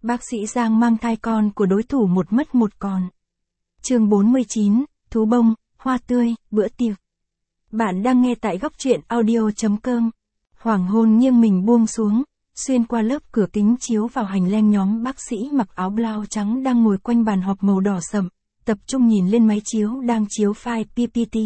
Bác sĩ Giang mang thai con của đối thủ một mất một còn. Chương 49, thú bông, hoa tươi, bữa tiệc. Bạn đang nghe tại góc truyện audio.com. Hoàng hôn nghiêng mình buông xuống, xuyên qua lớp cửa kính chiếu vào hành lang nhóm bác sĩ mặc áo blau trắng đang ngồi quanh bàn họp màu đỏ sậm, tập trung nhìn lên máy chiếu đang chiếu file PPT.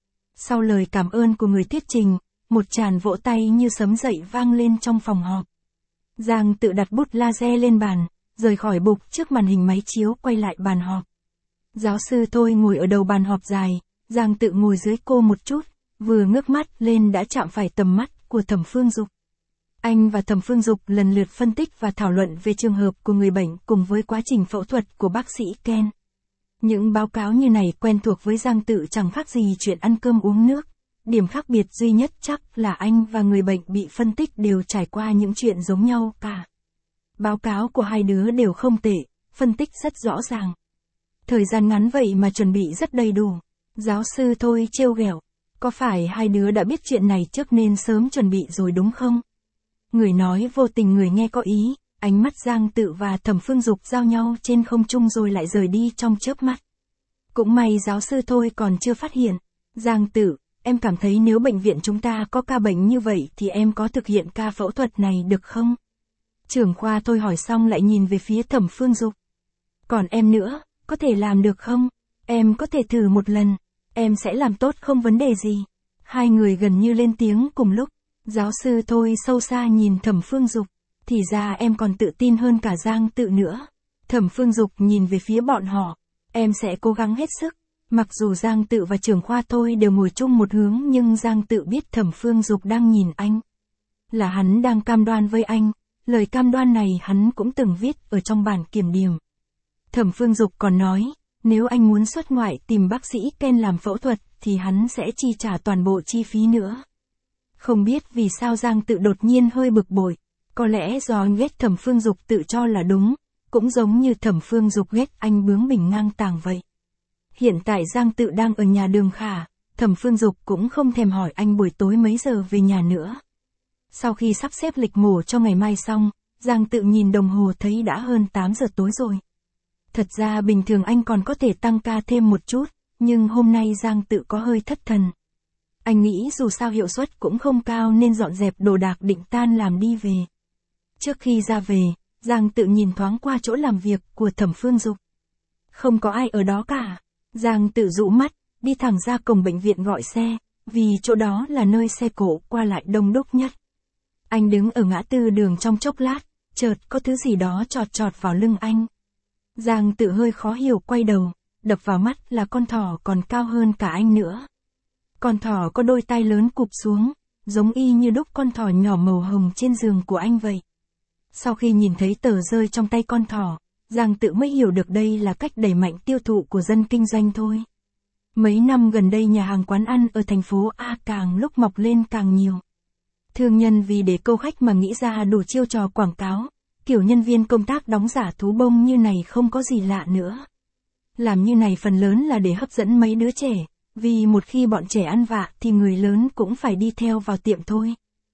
Sau lời cảm ơn của người thuyết trình, một tràng vỗ tay như sấm dậy vang lên trong phòng họp. Giang tự đặt bút laser lên bàn, rời khỏi bục trước màn hình máy chiếu quay lại bàn họp. Giáo sư Thôi ngồi ở đầu bàn họp dài, Giang tự ngồi dưới cô một chút, vừa ngước mắt lên đã chạm phải tầm mắt của Thẩm Phương Dục. Anh và Thẩm Phương Dục lần lượt phân tích và thảo luận về trường hợp của người bệnh cùng với quá trình phẫu thuật của bác sĩ Ken. Những báo cáo như này quen thuộc với Giang tự chẳng khác gì chuyện ăn cơm uống nước. Điểm khác biệt duy nhất chắc là anh và người bệnh bị phân tích đều trải qua những chuyện giống nhau cả. Báo cáo của hai đứa đều không tệ, phân tích rất rõ ràng. Thời gian ngắn vậy mà chuẩn bị rất đầy đủ. Giáo sư Thôi trêu ghẹo, có phải hai đứa đã biết chuyện này trước nên sớm chuẩn bị rồi đúng không? Người nói vô tình người nghe có ý, ánh mắt Giang tự và Thẩm Phương Dục giao nhau trên không trung rồi lại rời đi trong chớp mắt. Cũng may giáo sư Thôi còn chưa phát hiện. Giang tự, em cảm thấy nếu bệnh viện chúng ta có ca bệnh như vậy thì em có thực hiện ca phẫu thuật này được không? Trưởng khoa Thôi hỏi xong lại nhìn về phía Thẩm Phương Dục. Còn em nữa, có thể làm được không? Em có thể thử một lần. Em sẽ làm tốt không vấn đề gì. Hai người gần như lên tiếng cùng lúc. Giáo sư Thôi sâu xa nhìn Thẩm Phương Dục. Thì ra em còn tự tin hơn cả Giang tự nữa. Thẩm Phương Dục nhìn về phía bọn họ. Em sẽ cố gắng hết sức. Mặc dù Giang tự và trưởng khoa Thôi đều ngồi chung một hướng nhưng Giang tự biết Thẩm Phương Dục đang nhìn anh. Là hắn đang cam đoan với anh. Lời cam đoan này hắn cũng từng viết ở trong bản kiểm điểm. Thẩm Phương Dục còn nói, nếu anh muốn xuất ngoại tìm bác sĩ Ken làm phẫu thuật thì hắn sẽ chi trả toàn bộ chi phí nữa. Không biết vì sao Giang tự đột nhiên hơi bực bội. Có lẽ do anh ghét Thẩm Phương Dục tự cho là đúng, cũng giống như Thẩm Phương Dục ghét anh bướng bỉnh ngang tàng vậy. Hiện tại Giang tự đang ở nhà Đường Khả, Thẩm Phương Dục cũng không thèm hỏi anh buổi tối mấy giờ về nhà nữa. Sau khi sắp xếp lịch mổ cho ngày mai xong, Giang tự nhìn đồng hồ thấy đã hơn 8 giờ tối rồi. Thật ra bình thường anh còn có thể tăng ca thêm một chút, nhưng hôm nay Giang tự có hơi thất thần. Anh nghĩ dù sao hiệu suất cũng không cao nên dọn dẹp đồ đạc định tan làm đi về. Trước khi ra về, Giang tự nhìn thoáng qua chỗ làm việc của Thẩm Phương Dục. Không có ai ở đó cả. Giang tự dụ mắt, đi thẳng ra cổng bệnh viện gọi xe, vì chỗ đó là nơi xe cộ qua lại đông đúc nhất. Anh đứng ở ngã tư đường trong chốc lát, chợt có thứ gì đó chọt chọt vào lưng anh. Giang tự hơi khó hiểu quay đầu, đập vào mắt là con thỏ còn cao hơn cả anh nữa. Con thỏ có đôi tai lớn cụp xuống, giống y như đúc con thỏ nhỏ màu hồng trên giường của anh vậy. Sau khi nhìn thấy tờ rơi trong tay con thỏ, Giang tự mới hiểu được đây là cách đẩy mạnh tiêu thụ của dân kinh doanh thôi. Mấy năm gần đây nhà hàng quán ăn ở thành phố A càng lúc mọc lên càng nhiều. Thương nhân vì để câu khách mà nghĩ ra đủ chiêu trò quảng cáo, kiểu nhân viên công tác đóng giả thú bông như này không có gì lạ nữa. Làm như này phần lớn là để hấp dẫn mấy đứa trẻ, vì một khi bọn trẻ ăn vạ thì người lớn cũng phải đi theo vào tiệm thôi.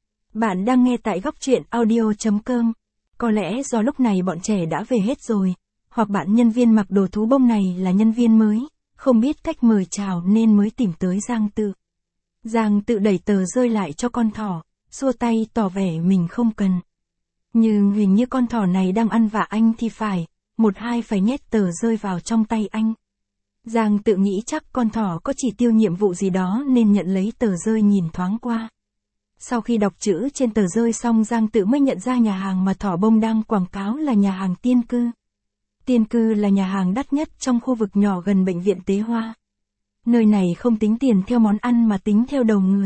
Bạn đang nghe tại góc truyện audio.com. Có lẽ do lúc này bọn trẻ đã về hết rồi, hoặc bạn nhân viên mặc đồ thú bông này là nhân viên mới, không biết cách mời chào nên mới tìm tới Giang tự. Giang tự đẩy tờ rơi lại cho con thỏ, xua tay tỏ vẻ mình không cần. Nhưng hình như con thỏ này đang ăn vạ anh thì phải, một hai phải nhét tờ rơi vào trong tay anh. Giang tự nghĩ chắc con thỏ có chỉ tiêu nhiệm vụ gì đó nên nhận lấy tờ rơi nhìn thoáng qua. Sau khi đọc chữ trên tờ rơi xong Giang tự mới nhận ra nhà hàng mà thỏ bông đang quảng cáo là nhà hàng Tiên Cư. Tiên Cư là nhà hàng đắt nhất trong khu vực nhỏ gần bệnh viện Tế Hoa. Nơi này không tính tiền theo món ăn mà tính theo đầu người.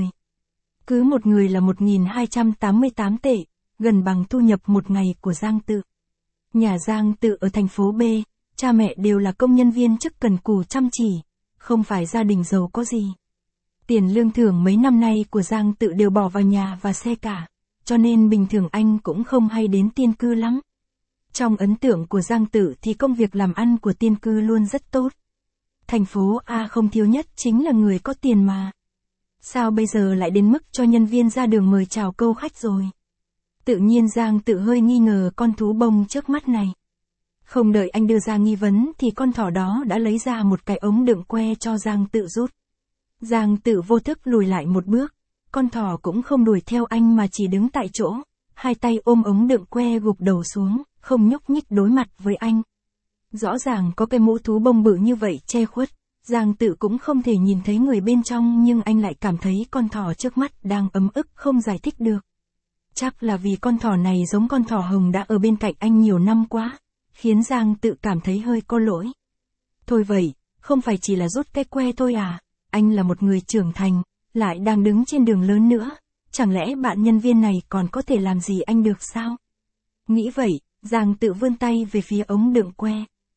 Cứ một người là 1.288 tệ, gần bằng thu nhập một ngày của Giang tự. Nhà Giang tự ở thành phố B, cha mẹ đều là công nhân viên chức cần cù chăm chỉ, không phải gia đình giàu có gì. Tiền lương thưởng mấy năm nay của Giang tự đều bỏ vào nhà và xe cả, cho nên bình thường anh cũng không hay đến Tiên Cư lắm. Trong ấn tượng của Giang tự thì công việc làm ăn của Tiên Cư luôn rất tốt. Thành phố A không thiếu nhất chính là người có tiền mà. Sao bây giờ lại đến mức cho nhân viên ra đường mời chào câu khách rồi? Tự nhiên Giang tự hơi nghi ngờ con thú bông trước mắt này. Không đợi anh đưa ra nghi vấn thì con thỏ đó đã lấy ra một cái ống đựng que cho Giang Tự rút. Giang Tự vô thức lùi lại một bước, con thỏ cũng không đuổi theo anh mà chỉ đứng tại chỗ, hai tay ôm ống đựng que gục đầu xuống, không nhúc nhích đối mặt với anh. Rõ ràng có cái mũ thú bông bự như vậy che khuất, Giang Tự cũng không thể nhìn thấy người bên trong nhưng anh lại cảm thấy con thỏ trước mắt đang ấm ức không giải thích được. Chắc là vì con thỏ này giống con thỏ hồng đã ở bên cạnh anh nhiều năm quá, khiến Giang Tự cảm thấy hơi có lỗi. Thôi vậy, không phải chỉ là rút cái que thôi à, anh là một người trưởng thành, lại đang đứng trên đường lớn nữa, chẳng lẽ bạn nhân viên này còn có thể làm gì anh được sao? Nghĩ vậy, Giang Tự vươn tay về phía ống đựng que.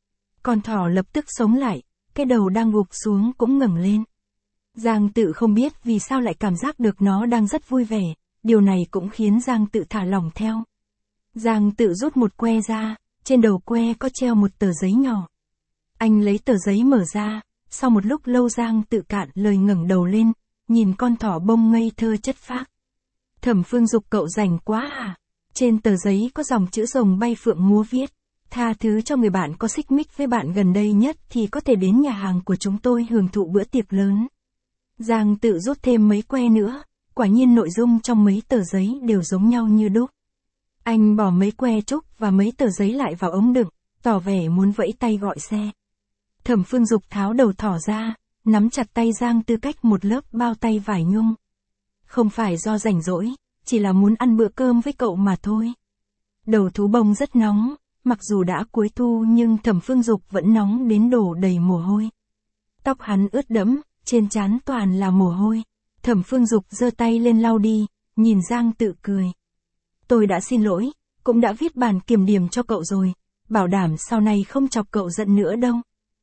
Con thỏ lập tức sống lại, cái đầu đang gục xuống cũng ngẩng lên. Giang Tự không biết vì sao lại cảm giác được nó đang rất vui vẻ, điều này cũng khiến Giang Tự thả lỏng theo. Giang Tự rút một que ra, trên đầu que có treo một tờ giấy nhỏ. Anh lấy tờ giấy mở ra, sau một lúc lâu Giang Tự cạn lời ngẩng đầu lên, nhìn con thỏ bông ngây thơ chất phác. Thẩm Phương Dục cậu rảnh quá à? Trên tờ giấy có dòng chữ rồng bay phượng múa viết. Tha thứ cho người bạn có xích mích với bạn gần đây nhất thì có thể đến nhà hàng của chúng tôi hưởng thụ bữa tiệc lớn. Giang Tự rút thêm mấy que nữa, quả nhiên nội dung trong mấy tờ giấy đều giống nhau như đúc. Anh bỏ mấy que trúc và mấy tờ giấy lại vào ống đựng, tỏ vẻ muốn vẫy tay gọi xe. Thẩm Phương Dục tháo đầu thỏ ra, nắm chặt tay Giang Tự cách một lớp bao tay vải nhung. Không phải do rảnh rỗi, chỉ là muốn ăn bữa cơm với cậu mà thôi. Đầu thú bông rất nóng, mặc dù đã cuối thu nhưng Thẩm Phương Dục vẫn nóng đến đổ đầy mồ hôi. Tóc hắn ướt đẫm, trên trán toàn là mồ hôi. Thẩm Phương Dục giơ tay lên lau đi, nhìn Giang Tự cười. Tôi đã xin lỗi, cũng đã viết bản kiểm điểm cho cậu rồi, bảo đảm sau này không chọc cậu giận nữa đâu.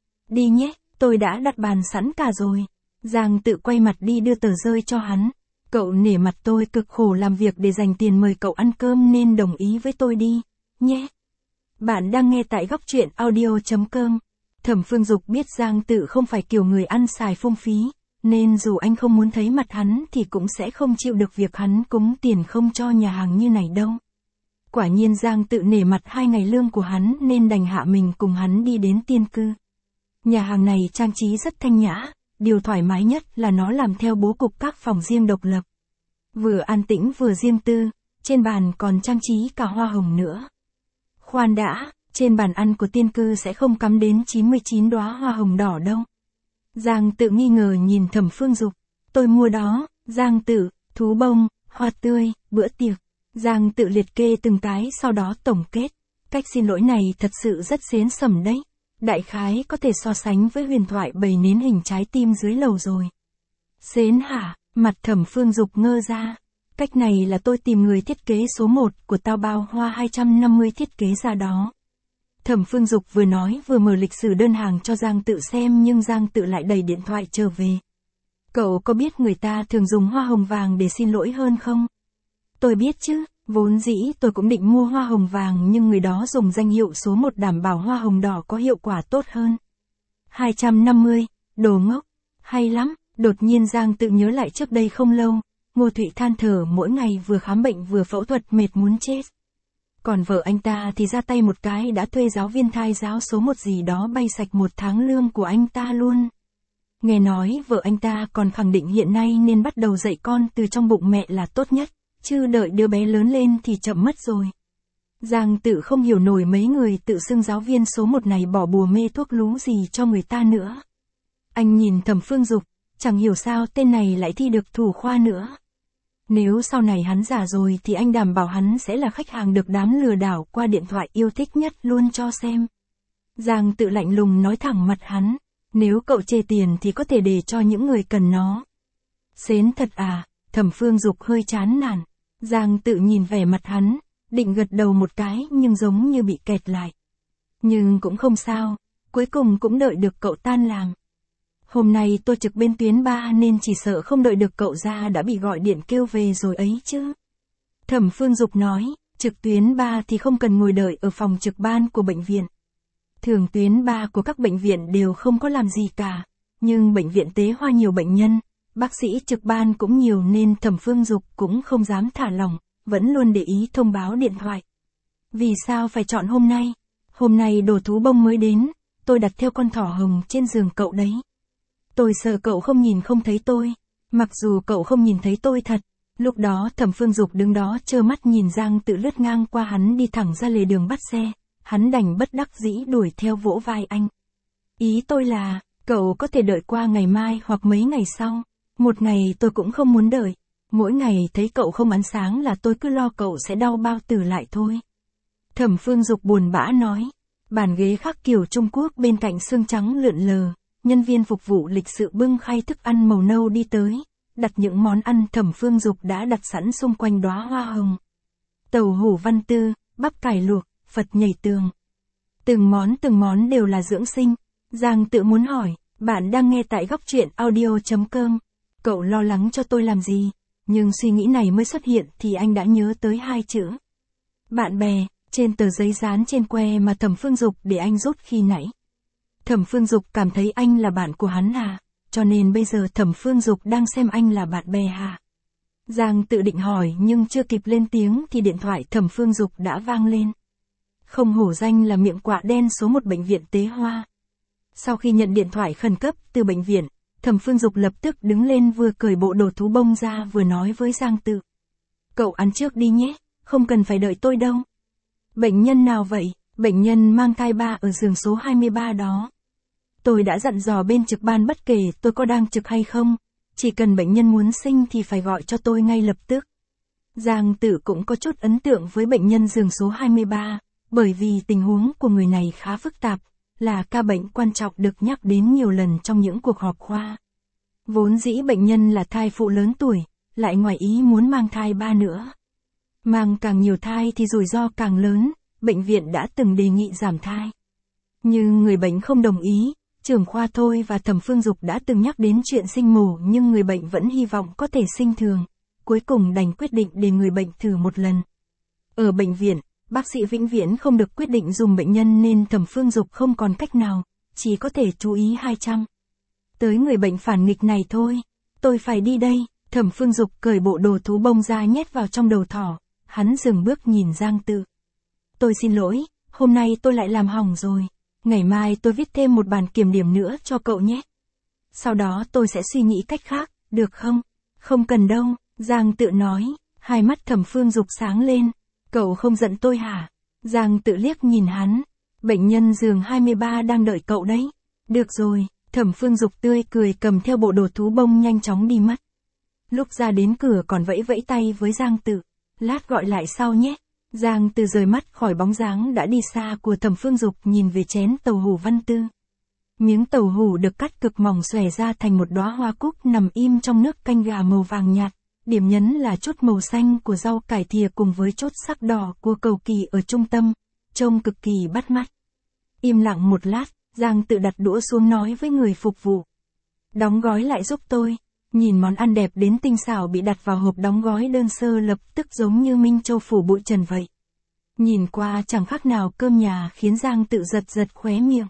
Đi nhé, tôi đã đặt bàn sẵn cả rồi. Giang Tự quay mặt đi đưa tờ rơi cho hắn. Cậu nể mặt tôi cực khổ làm việc để dành tiền mời cậu ăn cơm nên đồng ý với tôi đi, nhé. Bạn đang nghe tại góc truyện audio.com. Thẩm Phương Dục biết Giang Tự không phải kiểu người ăn xài phung phí, nên dù anh không muốn thấy mặt hắn thì cũng sẽ không chịu được việc hắn cúng tiền không cho nhà hàng như này đâu. Quả nhiên Giang Tự nể mặt 2 ngày lương của hắn nên đành hạ mình cùng hắn đi đến Tiên Cư. Nhà hàng này trang trí rất thanh nhã, điều thoải mái nhất là nó làm theo bố cục các phòng riêng độc lập. Vừa an tĩnh vừa riêng tư, trên bàn còn trang trí cả hoa hồng nữa. Khoan đã, trên bàn ăn của Tiên Cư sẽ không cắm đến 99 đóa hoa hồng đỏ đâu. Giang Tự nghi ngờ nhìn Thẩm Phương Dục. Tôi mua đó, Giang Tự, thú bông, hoa tươi, bữa tiệc. Giang Tự liệt kê từng cái sau đó tổng kết. Cách xin lỗi này thật sự rất xến xẩm đấy. Đại khái có thể so sánh với huyền thoại bầy nến hình trái tim dưới lầu rồi. Xến hả? Mặt Thẩm Phương Dục ngơ ra. Cách này là tôi tìm người thiết kế số 1 của tao bao hoa 250 thiết kế ra đó. Thẩm Phương Dục vừa nói vừa mở lịch sử đơn hàng cho Giang Tự xem nhưng Giang Tự lại đẩy điện thoại trở về. Cậu có biết người ta thường dùng hoa hồng vàng để xin lỗi hơn không? Tôi biết chứ, vốn dĩ tôi cũng định mua hoa hồng vàng nhưng người đó dùng danh hiệu số 1 đảm bảo hoa hồng đỏ có hiệu quả tốt hơn. 250, đồ ngốc, hay lắm, đột nhiên Giang Tự nhớ lại trước đây không lâu, Ngô Thụy than thở mỗi ngày vừa khám bệnh vừa phẫu thuật mệt muốn chết. Còn vợ anh ta thì ra tay một cái đã thuê giáo viên thai giáo số 1 gì đó bay sạch 1 tháng lương của anh ta luôn. Nghe nói vợ anh ta còn khẳng định hiện nay nên bắt đầu dạy con từ trong bụng mẹ là tốt nhất, chứ đợi đứa bé lớn lên thì chậm mất rồi. Giang Tự không hiểu nổi mấy người tự xưng giáo viên số 1 này bỏ bùa mê thuốc lú gì cho người ta nữa. Anh nhìn Thẩm Phương Dục, chẳng hiểu sao tên này lại thi được thủ khoa nữa. Nếu sau này hắn già rồi thì anh đảm bảo hắn sẽ là khách hàng được đám lừa đảo qua điện thoại yêu thích nhất luôn cho xem. Giang Tự lạnh lùng nói thẳng mặt hắn, nếu cậu chê tiền thì có thể để cho những người cần nó. Xến thật à, Thẩm Phương Dục hơi chán nản. Giang Tự nhìn vẻ mặt hắn, định gật đầu một cái nhưng giống như bị kẹt lại. Nhưng cũng không sao, cuối cùng cũng đợi được cậu tan làm. Hôm nay tôi trực bên tuyến 3 nên chỉ sợ không đợi được cậu ra đã bị gọi điện kêu về rồi ấy chứ. Thẩm Phương Dục nói, trực tuyến 3 thì không cần ngồi đợi ở phòng trực ban của bệnh viện. Thường tuyến 3 của các bệnh viện đều không có làm gì cả, nhưng bệnh viện Tế Hoa nhiều bệnh nhân, bác sĩ trực ban cũng nhiều nên Thẩm Phương Dục cũng không dám thả lỏng, vẫn luôn để ý thông báo điện thoại. Vì sao phải chọn hôm nay? Hôm nay đồ thú bông mới đến, tôi đặt theo con thỏ hồng trên giường cậu đấy. Tôi sợ cậu không nhìn không thấy tôi. Mặc dù cậu không nhìn thấy tôi thật. Lúc đó Thẩm Phương Dục đứng đó trơ mắt nhìn Giang Tự lướt ngang qua hắn đi thẳng ra lề đường bắt xe. Hắn đành bất đắc dĩ đuổi theo vỗ vai anh. Ý tôi là, cậu có thể đợi qua ngày mai hoặc mấy ngày sau. Một ngày tôi cũng không muốn đợi. Mỗi ngày thấy cậu không ăn sáng là tôi cứ lo cậu sẽ đau bao tử lại thôi. Thẩm Phương Dục buồn bã nói. Bàn ghế khắc kiểu Trung Quốc bên cạnh xương trắng lượn lờ. Nhân viên phục vụ lịch sự bưng khay thức ăn màu nâu đi tới. Đặt những món ăn Thẩm Phương Dục đã đặt sẵn xung quanh đóa hoa hồng. Tàu hủ văn tư, bắp cải luộc, Phật nhảy tường. Từng món đều là dưỡng sinh. Giang Tự muốn hỏi, bạn đang nghe tại góc truyện audio.com. Cậu lo lắng cho tôi làm gì? Nhưng suy nghĩ này mới xuất hiện thì anh đã nhớ tới hai chữ. Bạn bè, trên tờ giấy dán trên que mà Thẩm Phương Dục để anh rút khi nãy. Thẩm Phương Dục cảm thấy anh là bạn của hắn à? Cho nên bây giờ Thẩm Phương Dục đang xem anh là bạn bè hả? Giang Tự định hỏi nhưng chưa kịp lên tiếng thì điện thoại Thẩm Phương Dục đã vang lên. Không hổ danh là miệng quạ đen số 1 bệnh viện Tế Hoa. Sau khi nhận điện thoại khẩn cấp từ bệnh viện, Thẩm Phương Dục lập tức đứng lên vừa cởi bộ đồ thú bông ra vừa nói với Giang Tự. Cậu ăn trước đi nhé, không cần phải đợi tôi đâu. Bệnh nhân nào vậy? Bệnh nhân mang thai 3 ở giường số 23 đó. Tôi đã dặn dò bên trực ban bất kể tôi có đang trực hay không, chỉ cần bệnh nhân muốn sinh thì phải gọi cho tôi ngay lập tức. Giang Tự cũng có chút ấn tượng với bệnh nhân giường số 23, bởi vì tình huống của người này khá phức tạp, là ca bệnh quan trọng được nhắc đến nhiều lần trong những cuộc họp khoa. Vốn dĩ bệnh nhân là thai phụ lớn tuổi, lại ngoài ý muốn mang thai 3 nữa. Mang càng nhiều thai thì rủi ro càng lớn, bệnh viện đã từng đề nghị giảm thai. Nhưng người bệnh không đồng ý, trưởng khoa Thôi và Thẩm Phương Dục đã từng nhắc đến chuyện sinh mổ nhưng người bệnh vẫn hy vọng có thể sinh thường, cuối cùng đành quyết định để người bệnh thử một lần. Ở bệnh viện, bác sĩ vĩnh viễn không được quyết định dùng bệnh nhân nên Thẩm Phương Dục không còn cách nào, chỉ có thể chú ý 200. Tới người bệnh phản nghịch này thôi, tôi phải đi đây. Thẩm Phương Dục cởi bộ đồ thú bông ra nhét vào trong đầu thỏ, hắn dừng bước nhìn Giang Tự. Tôi xin lỗi, hôm nay tôi lại làm hỏng rồi, ngày mai tôi viết thêm một bản kiểm điểm nữa cho cậu nhé. Sau đó tôi sẽ suy nghĩ cách khác, được không? Không cần đâu, Giang Tự nói, hai mắt Thẩm Phương Dục sáng lên. Cậu không giận tôi hả? Giang Tự liếc nhìn hắn. Bệnh nhân giường 23 đang đợi cậu đấy. Được rồi, Thẩm Phương Dục tươi cười cầm theo bộ đồ thú bông nhanh chóng đi mất. Lúc ra đến cửa còn vẫy vẫy tay với Giang Tự. Lát gọi lại sau nhé. Giang Tự rời mắt khỏi bóng dáng đã đi xa của Thẩm Phương Dục nhìn về chén tàu hủ văn tư. Miếng tàu hủ được cắt cực mỏng xòe ra thành một đóa hoa cúc nằm im trong nước canh gà màu vàng nhạt. Điểm nhấn là chút màu xanh của rau cải thìa cùng với chốt sắc đỏ của cầu kỳ ở trung tâm, trông cực kỳ bắt mắt. Im lặng một lát, Giang Tự đặt đũa xuống nói với người phục vụ. Đóng gói lại giúp tôi. Nhìn món ăn đẹp đến tinh xảo bị đặt vào hộp đóng gói đơn sơ lập tức giống như Minh Châu phủ bụi trần vậy. Nhìn qua chẳng khác nào cơm nhà khiến Giang Tự giật giật khóe miệng.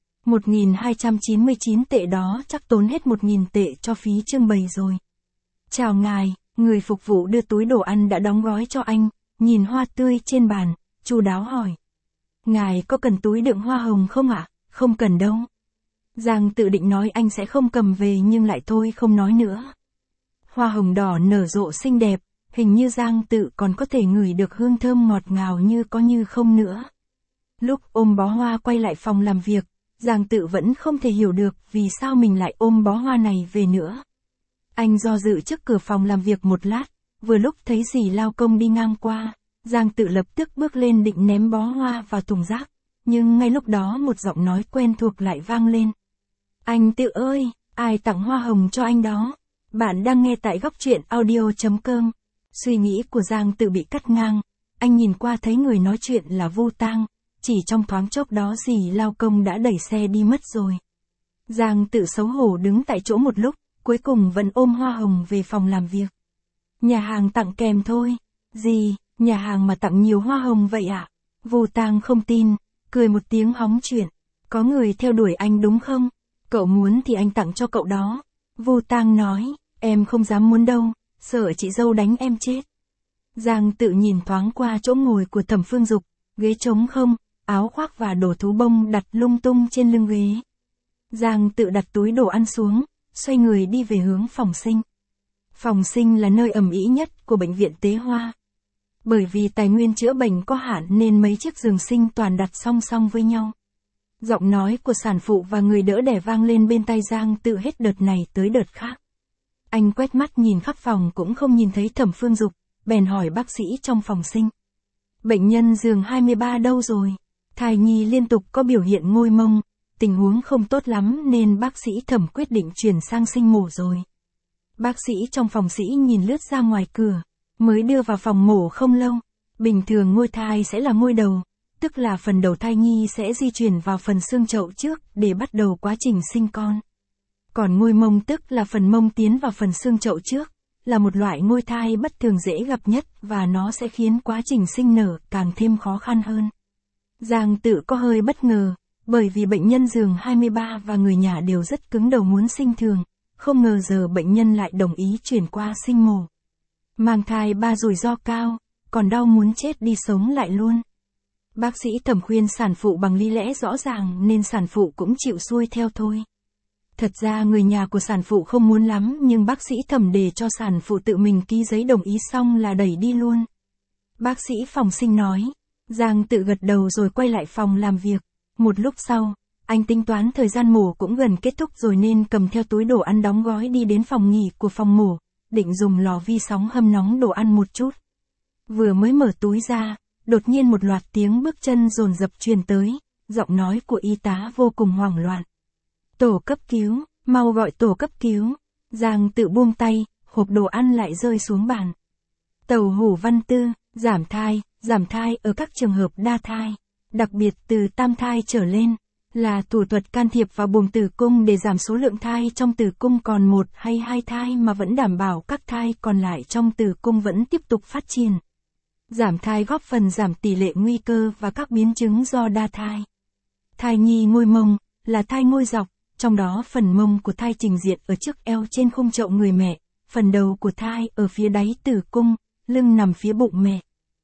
1.299 tệ đó chắc tốn hết 1.000 tệ cho phí trưng bày rồi. Chào ngài. Người phục vụ đưa túi đồ ăn đã đóng gói cho anh, nhìn hoa tươi trên bàn, chu đáo hỏi. Ngài có cần túi đựng hoa hồng không ạ? Không cần đâu. Giang Tự định nói anh sẽ không cầm về nhưng lại thôi không nói nữa. Hoa hồng đỏ nở rộ xinh đẹp, hình như Giang Tự còn có thể ngửi được hương thơm ngọt ngào như có như không nữa. Lúc ôm bó hoa quay lại phòng làm việc, Giang Tự vẫn không thể hiểu được vì sao mình lại ôm bó hoa này về nữa. Anh do dự trước cửa phòng làm việc một lát, vừa lúc thấy dì lao công đi ngang qua, Giang Tự lập tức bước lên định ném bó hoa vào thùng rác, nhưng ngay lúc đó một giọng nói quen thuộc lại vang lên. Anh Tự ơi, ai tặng hoa hồng cho anh đó? Bạn đang nghe tại góc truyện audio.com. Suy nghĩ của Giang Tự bị cắt ngang, anh nhìn qua thấy người nói chuyện là Vu Tang, chỉ trong thoáng chốc đó dì lao công đã đẩy xe đi mất rồi. Giang Tự xấu hổ đứng tại chỗ một lúc, cuối cùng vẫn ôm hoa hồng về phòng làm việc. Nhà hàng tặng kèm thôi. Gì, nhà hàng mà tặng nhiều hoa hồng vậy ạ? Vu Tang không tin, cười một tiếng hóng chuyện. Có người theo đuổi anh đúng không? Cậu muốn thì anh tặng cho cậu đó. Vu Tang nói, em không dám muốn đâu, sợ chị dâu đánh em chết. Giang Tự nhìn thoáng qua chỗ ngồi của Thẩm Phương Dục, ghế trống không, áo khoác và đồ thú bông đặt lung tung trên lưng ghế. Giang Tự đặt túi đồ ăn xuống, xoay người đi về hướng phòng sinh. Phòng sinh là nơi ầm ĩ nhất của bệnh viện Tế Hoa. Bởi vì tài nguyên chữa bệnh có hạn nên mấy chiếc giường sinh toàn đặt song song với nhau. Giọng nói của sản phụ và người đỡ đẻ vang lên bên tai Giang Tự hết đợt này tới đợt khác. Anh quét mắt nhìn khắp phòng cũng không nhìn thấy Thẩm Phương Dục, bèn hỏi bác sĩ trong phòng sinh. Bệnh nhân giường 23 đâu rồi? Thai nhi liên tục có biểu hiện ngôi mông, tình huống không tốt lắm nên bác sĩ Thẩm quyết định chuyển sang sinh mổ rồi. Bác sĩ trong phòng sĩ nhìn lướt ra ngoài cửa, mới đưa vào phòng mổ không lâu. Bình thường ngôi thai sẽ là ngôi đầu, tức là phần đầu thai nhi sẽ di chuyển vào phần xương chậu trước để bắt đầu quá trình sinh con. Còn ngôi mông tức là phần mông tiến vào phần xương chậu trước, là một loại ngôi thai bất thường dễ gặp nhất và nó sẽ khiến quá trình sinh nở càng thêm khó khăn hơn. Giang Tự có hơi bất ngờ, bởi vì bệnh nhân giường 23 và người nhà đều rất cứng đầu muốn sinh thường, không ngờ giờ bệnh nhân lại đồng ý chuyển qua sinh mổ. Mang thai 3 rủi ro cao, còn đau muốn chết đi sống lại luôn. Bác sĩ Thẩm khuyên sản phụ bằng lý lẽ rõ ràng nên sản phụ cũng chịu xuôi theo thôi. Thật ra người nhà của sản phụ không muốn lắm nhưng bác sĩ Thẩm để cho sản phụ tự mình ký giấy đồng ý xong là đẩy đi luôn. Bác sĩ phòng sinh nói. Giang Tự gật đầu rồi quay lại phòng làm việc. Một lúc sau, anh tính toán thời gian mổ cũng gần kết thúc rồi nên cầm theo túi đồ ăn đóng gói đi đến phòng nghỉ của phòng mổ, định dùng lò vi sóng hâm nóng đồ ăn một chút. Vừa mới mở túi ra, đột nhiên một loạt tiếng bước chân dồn dập truyền tới, giọng nói của y tá vô cùng hoảng loạn. Tổ cấp cứu, mau gọi tổ cấp cứu. Giang Tự buông tay, hộp đồ ăn lại rơi xuống bàn. Tàu hủ Văn Tư, giảm thai ở các trường hợp đa thai, đặc biệt từ tam thai trở lên, là thủ thuật can thiệp vào buồng tử cung để giảm số lượng thai trong tử cung còn 1 hay 2 thai mà vẫn đảm bảo các thai còn lại trong tử cung vẫn tiếp tục phát triển. Giảm thai góp phần giảm tỷ lệ nguy cơ và các biến chứng do đa thai. Thai nhi ngôi mông, là thai ngôi dọc, trong đó phần mông của thai trình diện ở trước eo trên khung chậu người mẹ, phần đầu của thai ở phía đáy tử cung, lưng nằm phía bụng mẹ.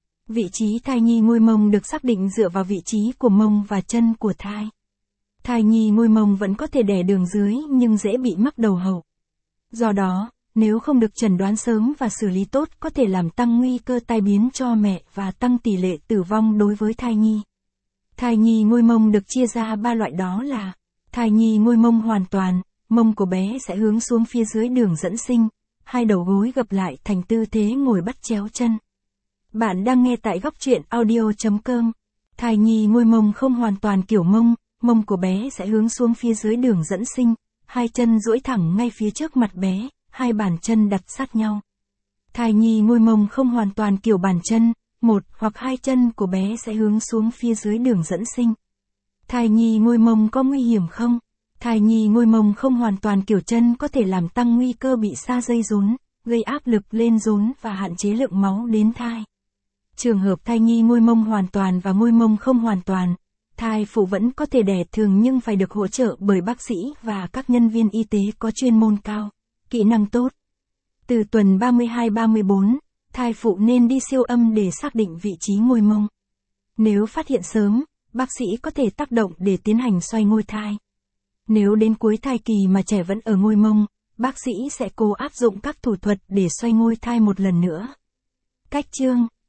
Vị trí thai nhi ngôi mông được xác định dựa vào vị trí của mông và chân của thai. Thai nhi ngôi mông vẫn có thể đẻ đường dưới nhưng dễ bị mắc đầu hậu. Do đó, nếu không được chẩn đoán sớm và xử lý tốt có thể làm tăng nguy cơ tai biến cho mẹ và tăng tỷ lệ tử vong đối với thai nhi. Thai nhi ngôi mông được chia ra 3 loại đó là thai nhi ngôi mông hoàn toàn, mông của bé sẽ hướng xuống phía dưới đường dẫn sinh, hai đầu gối gập lại thành tư thế ngồi bắt chéo chân. Bạn đang nghe tại góc truyện audio.com. Thai nhi ngôi mông không hoàn toàn kiểu mông, mông của bé sẽ hướng xuống phía dưới đường dẫn sinh, hai chân duỗi thẳng ngay phía trước mặt bé, hai bàn chân đặt sát nhau. Thai nhi ngôi mông không hoàn toàn kiểu bàn chân, một hoặc hai chân của bé sẽ hướng xuống phía dưới đường dẫn sinh. Thai nhi ngôi mông có nguy hiểm không? Thai nhi ngôi mông không hoàn toàn kiểu chân có thể làm tăng nguy cơ bị sa dây rốn, gây áp lực lên rốn và hạn chế lượng máu đến thai. Trường hợp thai nhi ngôi mông hoàn toàn và ngôi mông không hoàn toàn, thai phụ vẫn có thể đẻ thường nhưng phải được hỗ trợ bởi bác sĩ và các nhân viên y tế có chuyên môn cao, kỹ năng tốt. Từ tuần 32-34, thai phụ nên đi siêu âm để xác định vị trí ngôi mông. Nếu phát hiện sớm, bác sĩ có thể tác động để tiến hành xoay ngôi thai. Nếu đến cuối thai kỳ mà trẻ vẫn ở ngôi mông, bác sĩ sẽ cố áp dụng các thủ thuật để xoay ngôi thai một lần nữa. Cách chương